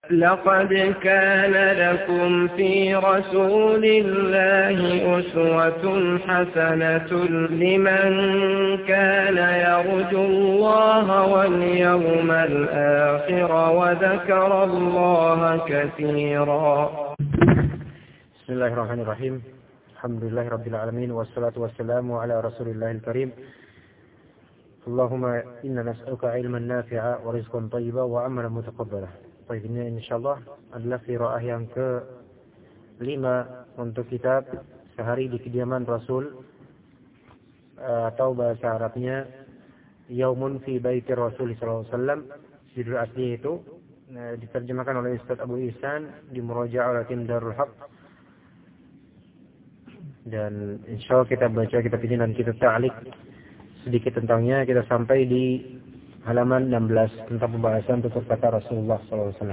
لقد كان لكم في رسول الله أسوة حسنة لمن كان يرجو الله واليوم الآخر وذكر الله كثيرا. بسم الله الرحمن الرحيم. الحمد لله رب العالمين والصلاة والسلام على رسول الله الكريم. اللهم إنا نسألك علما نافعا ورزقا طيبا وعملا متقبلا. Baik, ini insyaallah adalah qiraah yang ke-5 untuk kitab Sehari di Kediaman Rasul, atau bahasa Arabnya Yaumun fi Baiti Rasul sallallahu alaihi wasallam. Judul asli itu diterjemahkan oleh Ustaz Abu Ihsan di Murajaah oleh Tim Darul Haq. Dan insyaallah kita baca kitab ini dan kita ta'liq sedikit tentangnya. Kita sampai di halaman 16 tentang pembahasan tutur kata Rasulullah SAW.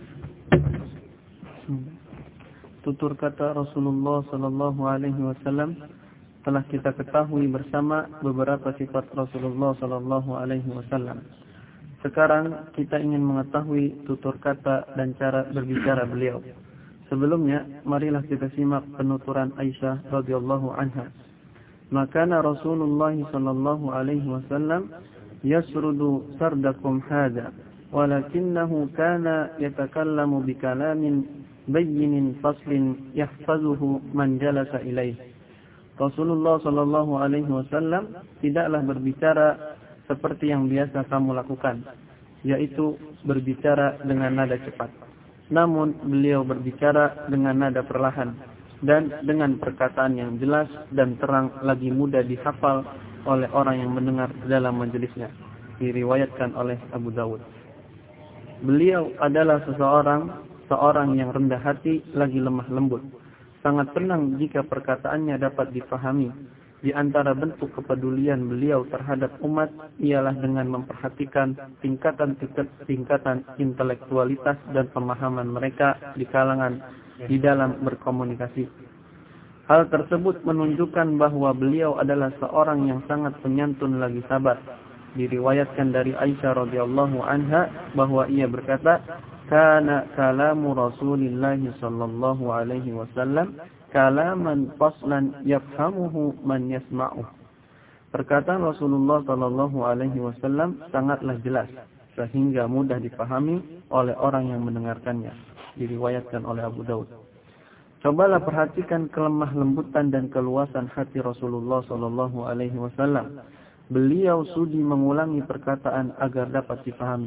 Tutur kata Rasulullah SAW telah kita ketahui bersama beberapa sifat Rasulullah SAW. Sekarang kita ingin mengetahui tutur kata dan cara berbicara beliau. Sebelumnya, marilah kita simak penuturan Aisyah radhiyallahu anha. Maka Rasulullah SAW yasrudu sardakum hadha walakinnahu kana yatakallamu bikalamin bayyinin faslin yahfazuhu man jalasa ilaih. Rasulullah sallallahu alaihi wasallam tidaklah berbicara seperti yang biasa kamu lakukan, yaitu berbicara dengan nada cepat. Namun beliau berbicara dengan nada perlahan dan dengan perkataan yang jelas dan terang, lagi mudah dihafal oleh orang yang mendengar dalam majelisnya. Diriwayatkan oleh Abu Dawud. Beliau adalah seorang yang rendah hati lagi lemah lembut. Sangat tenang jika perkataannya dapat dipahami. Di antara bentuk kepedulian beliau terhadap umat ialah dengan memperhatikan tingkatan intelektualitas dan pemahaman mereka di kalangan di dalam berkomunikasi. Hal tersebut menunjukkan bahwa beliau adalah seorang yang sangat penyantun lagi sabar. Diriwayatkan dari Aisyah radhiyallahu anha bahwa ia berkata, "Kana kalamu Rasulillah sallallahu alaihi wasallam kalaman faslan yafhamuhu man yasma'uh." Perkataan Rasulullah sallallahu alaihi wasallam sangatlah jelas sehingga mudah dipahami oleh orang yang mendengarkannya. Diriwayatkan oleh Abu Daud. Cobalah perhatikan kelemah lembutan dan keluasan hati Rasulullah sallallahu alaihi wasallam. Beliau sudi mengulangi perkataan agar dapat dipahami.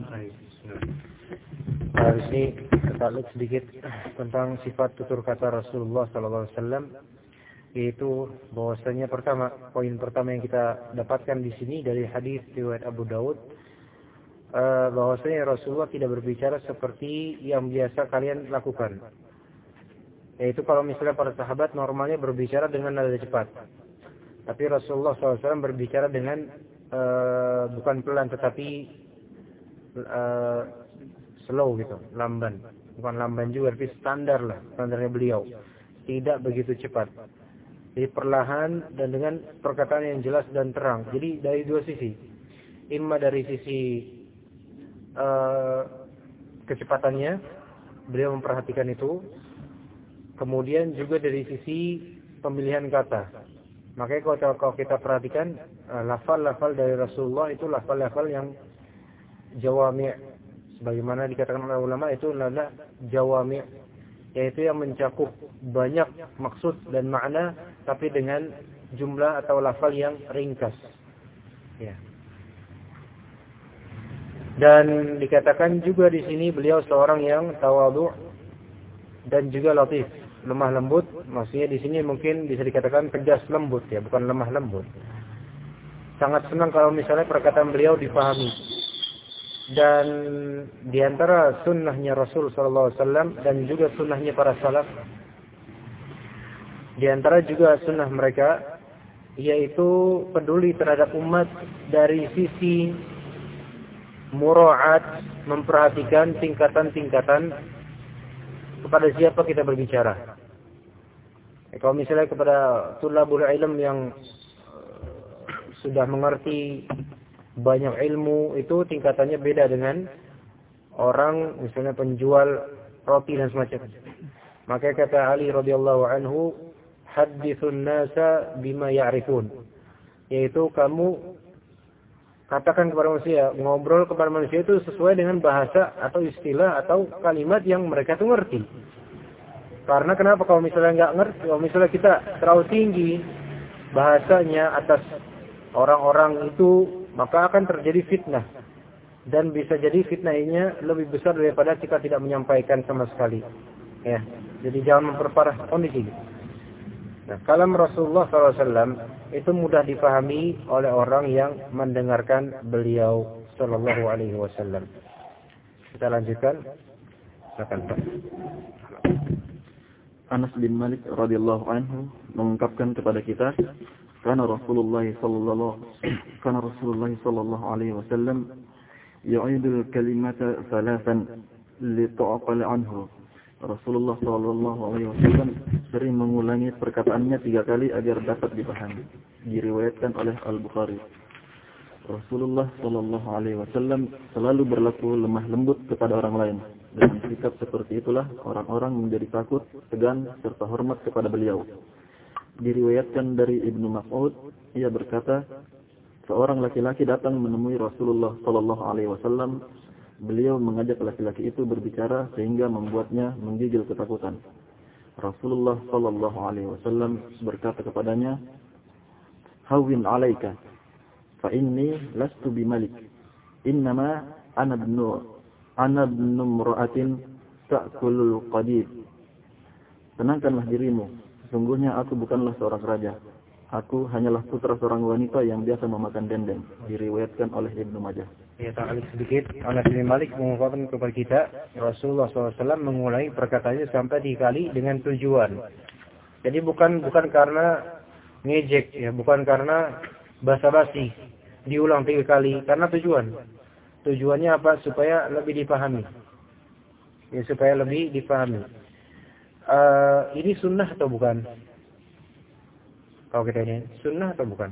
Di sini kita lihat sedikit tentang sifat tutur kata Rasulullah sallallahu alaihi wasallam, yaitu bahwasanya poin pertama yang kita dapatkan di sini dari hadis riwayat Abu Daud, bahwasanya Rasulullah tidak berbicara seperti yang biasa kalian lakukan. Yaitu kalau misalnya para sahabat normalnya berbicara dengan nada cepat. Tapi Rasulullah SAW berbicara dengan bukan pelan tetapi slow gitu, lamban. Bukan lamban juga, tapi standarnya beliau. Tidak begitu cepat. Jadi perlahan dan dengan perkataan yang jelas dan terang. Jadi dari dua sisi. Imma dari sisi kecepatannya, beliau memperhatikan itu. Kemudian juga dari sisi pemilihan kata. Makanya kalau kita perhatikan lafal-lafal dari Rasulullah itu lafal-lafal yang jawami'. Sebagaimana dikatakan oleh ulama itu adalah jawami', yaitu yang mencakup banyak maksud dan makna tapi dengan jumlah atau lafal yang ringkas. Ya. Dan dikatakan juga di sini beliau seorang yang tawadhu' dan juga latif. Lemah lembut, maksudnya di sini mungkin bisa dikatakan tegas lembut ya, bukan lemah lembut. Sangat senang kalau misalnya perkataan beliau dipahami. Dan di antara sunnahnya Rasul sallallahu alaihi wasallam dan juga sunnahnya para salaf, di antara juga sunnah mereka yaitu peduli terhadap umat dari sisi mura'at, memperhatikan tingkatan-tingkatan kepada siapa kita berbicara. Kalau misalnya kepada tulabul ilm yang sudah mengerti banyak ilmu, itu tingkatannya beda dengan orang misalnya penjual roti dan semacamnya. Maka kata Ali radhiyallahu anhu, hadithun nasa bima ya'rifun. Yaitu kamu katakan kepada manusia, ngobrol kepada manusia itu sesuai dengan bahasa atau istilah atau kalimat yang mereka tuh ngerti. Karena kenapa? Kalau misalnya nggak ngerti, kalau misalnya kita terlalu tinggi bahasanya atas orang-orang itu, maka akan terjadi fitnah. Dan bisa jadi fitnahnya lebih besar daripada kita tidak menyampaikan sama sekali. Ya, jadi jangan memperparah kondisi. Nah, kalam Rasulullah SAW itu mudah dipahami oleh orang yang mendengarkan beliau Sallallahu Alaihi Wasallam. Kita lanjutkan. Silakan Pak. Anas bin Malik radhiyallahu anhu mengungkapkan kepada kita, karena Rasulullah sallallahu alaihi wasallam yu'idul kalimata thalathan li tu'qal anhu. Rasulullah sallallahu alaihi wasallam sering mengulangi perkataannya 3 kali agar dapat dipahami. Diriwayatkan oleh Al-Bukhari. Rasulullah sallallahu alaihi wasallam selalu berlaku lemah lembut kepada orang lain. Dengan sikap seperti itulah orang-orang menjadi takut, segan serta hormat kepada beliau. Diriwayatkan dari Ibnu Mas'ud, ia berkata, seorang laki-laki datang menemui Rasulullah sallallahu alaihi wasallam. Beliau mengajak laki-laki itu berbicara sehingga membuatnya menggigil ketakutan. Rasulullah sallallahu alaihi wasallam berkata kepadanya, "Hawwin 'alaika, fa inni lastu bimalik. Innama ana ibnu imra'atin ta'kulul qadid." Tenangkanlah dirimu, sesungguhnya aku bukanlah seorang raja. Aku hanyalah putra seorang wanita yang biasa memakan dendeng. Diriwayatkan oleh Ibnu Majah. Ya, tak sedikit. Anas bin Malik mengungkapkan kepada kita, Rasulullah SAW mengulangi perkataannya sampai 3 kali dengan tujuan. Jadi bukan karena ngejek, ya, bukan karena basa-basi. Diulang 3 kali karena tujuan. Tujuannya apa? Supaya lebih dipahami. Ya, supaya lebih dipahami. Ini sunnah atau bukan? Kalau kita ini sunnah atau bukan?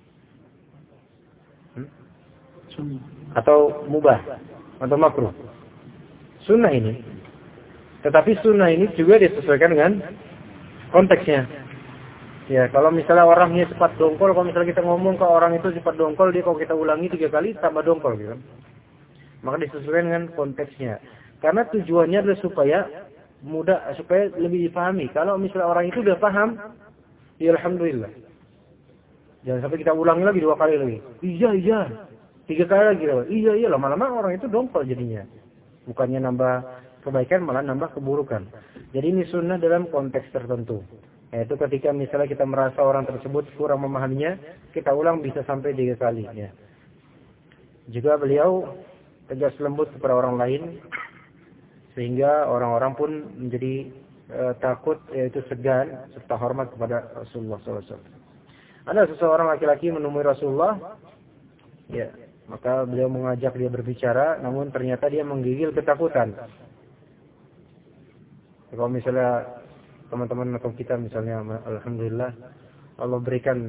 Sunnah. Atau mubah atau makruh? Sunnah ini. Tetapi sunnah ini juga disesuaikan dengan konteksnya. Ya, kalau misalnya orangnya cepat dongkol, kalau misalnya kita ngomong ke orang itu cepat dongkol, dia kalau kita ulangi 3 kali tambah dongkol gitu. Maka disesuaikan dengan konteksnya. Karena tujuannya adalah supaya mudah, supaya lebih dipahami. Kalau misalnya orang itu udah paham, ya alhamdulillah. Jangan sampai kita ulangi lagi 2 kali lagi. Iya. 3 kali lagi. Iya, lama-lama orang itu dongkol jadinya. Bukannya nambah kebaikan, malah nambah keburukan. Jadi ini sunnah dalam konteks tertentu. Yaitu ketika misalnya kita merasa orang tersebut kurang memahaminya, kita ulang bisa sampai 3 kali. Ya. Juga beliau tegas lembut kepada orang lain, sehingga orang-orang pun menjadi takut, yaitu segan serta hormat kepada Rasulullah SAW. Ada seseorang laki-laki menemui Rasulullah, ya, maka beliau mengajak dia berbicara, namun ternyata dia menggigil ketakutan. Kalau misalnya teman-teman atau kita misalnya, alhamdulillah Allah berikan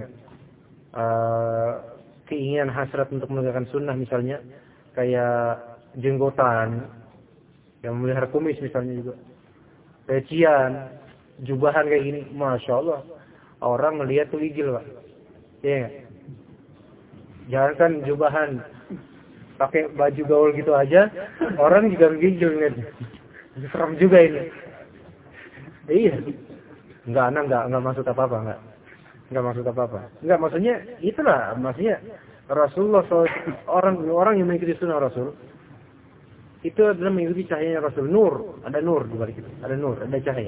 keinginan hasrat untuk menegakkan sunnah, misalnya kayak jenggotan, yang melihara kumis misalnya juga, pecian, jubahan kayak gini, masya Allah, orang melihat tuh gigil, Pak. Iya. Jangan kan jubahan, pakai baju gaul gitu aja, orang juga gigil ngeliatnya. Serem juga ini. Iya. Enggak maksud apa-apa, enggak maksud apa-apa. Enggak, maksudnya itulah, maksudnya Rasulullah orang yang mengikuti sunnah Rasul itu adalah mengikuti cahayanya Rasul. Nur, ada nur di balik itu. Ada nur, ada cahaya.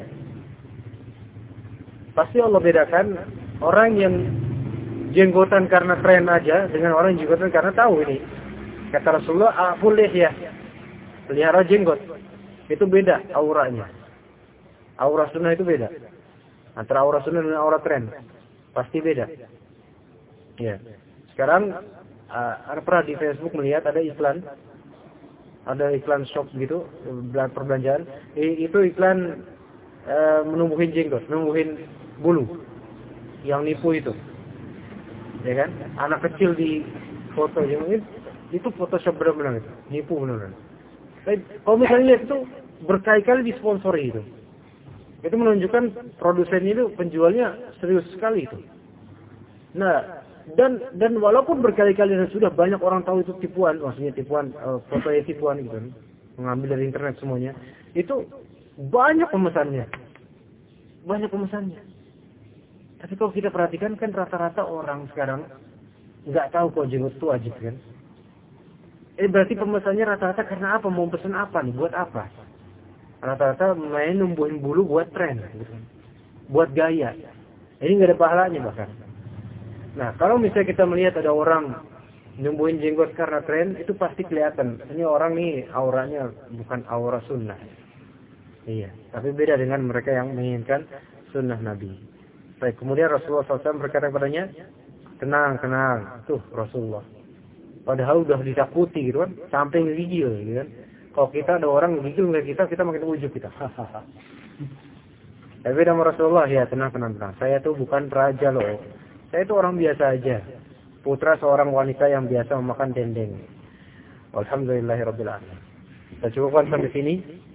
Pasti Allah bedakan orang yang jenggotan karena tren aja dengan orang yang jenggotan karena tahu ini. Kata Rasulullah, "Aful lihyah." Pelihara jenggot. Itu beda auranya. Aura sunnah itu beda. Antara aura sunnah dan aura tren. Pasti beda. Ya. Sekarang pernah di Facebook melihat ada iklan shop gitu, perbelanjaan. Itu iklan menumbuhin jenggot, menumbuhin bulu. Yang nipu itu. Ya kan? Anak kecil di foto yang itu Photoshop benar-benar itu. Nipu benar-benar. Tapi kalau misalnya lihat itu berkali-kali disponsori itu. Itu menunjukkan produsennya itu penjualnya serius sekali itu. Nah, dan walaupun berkali-kali dan sudah banyak orang tahu itu tipuan, maksudnya tipuan, fotonya tipuan gitu, mengambil dari internet semuanya, itu banyak pemesannya. Banyak pemesannya. Tapi kalau kita perhatikan kan rata-rata orang sekarang nggak tahu kalau jenggot itu wajib kan. Berarti pemesannya rata-rata karena apa? Mau pesan apa nih? Buat apa? Rata-rata main numbuhin bulu buat tren, gitu. Buat gaya. Ini nggak ada pahalanya bahkan. Nah, kalau misalnya kita melihat ada orang numbuhin jenggot karena tren, itu pasti kelihatan. Ini orang nih auranya bukan aura sunnah. Iya, tapi beda dengan mereka yang menginginkan sunnah Nabi. Baik, kemudian Rasulullah SAW berkata kepadanya, tenang, tuh Rasulullah. Padahal udah ditakuti gitu kan, sampai ngigil gitu kan. Kalau kita ada orang ngigil ngeliat kita makin ujub kita. Tapi nama Rasulullah, ya tenang. Saya tuh bukan raja loh. Saya itu orang biasa aja. Putra seorang wanita yang biasa memakan dendeng. Alhamdulillahirabbil alamin. Kita cukupkan sampai sini.